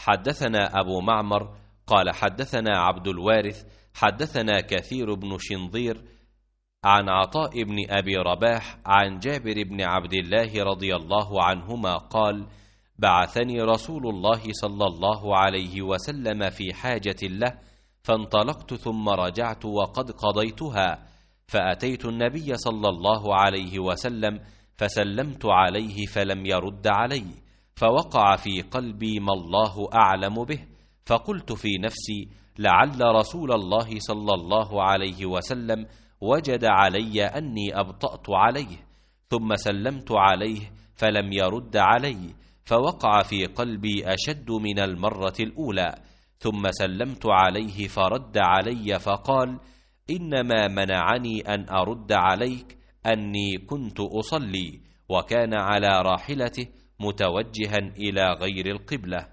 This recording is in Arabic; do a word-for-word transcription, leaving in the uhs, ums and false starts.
حدثنا أبو معمر قال حدثنا عبد الوارث حدثنا كثير بن شنظير عن عطاء بن أبي رباح عن جابر بن عبد الله رضي الله عنهما قال: بعثني رسول الله صلى الله عليه وسلم في حاجة له، فانطلقت ثم رجعت وقد قضيتها، فأتيت النبي صلى الله عليه وسلم فسلمت عليه فلم يرد علي، فوقع في قلبي ما الله أعلم به، فقلت في نفسي: لعل رسول الله صلى الله عليه وسلم وجد علي أني أبطأت عليه، ثم سلمت عليه فلم يرد علي، فوقع في قلبي أشد من المرة الأولى، ثم سلمت عليه فرد علي فقال: إنما منعني أن أرد عليك أني كنت أصلي، وكان على راحلته متوجها إلى غير القبلة.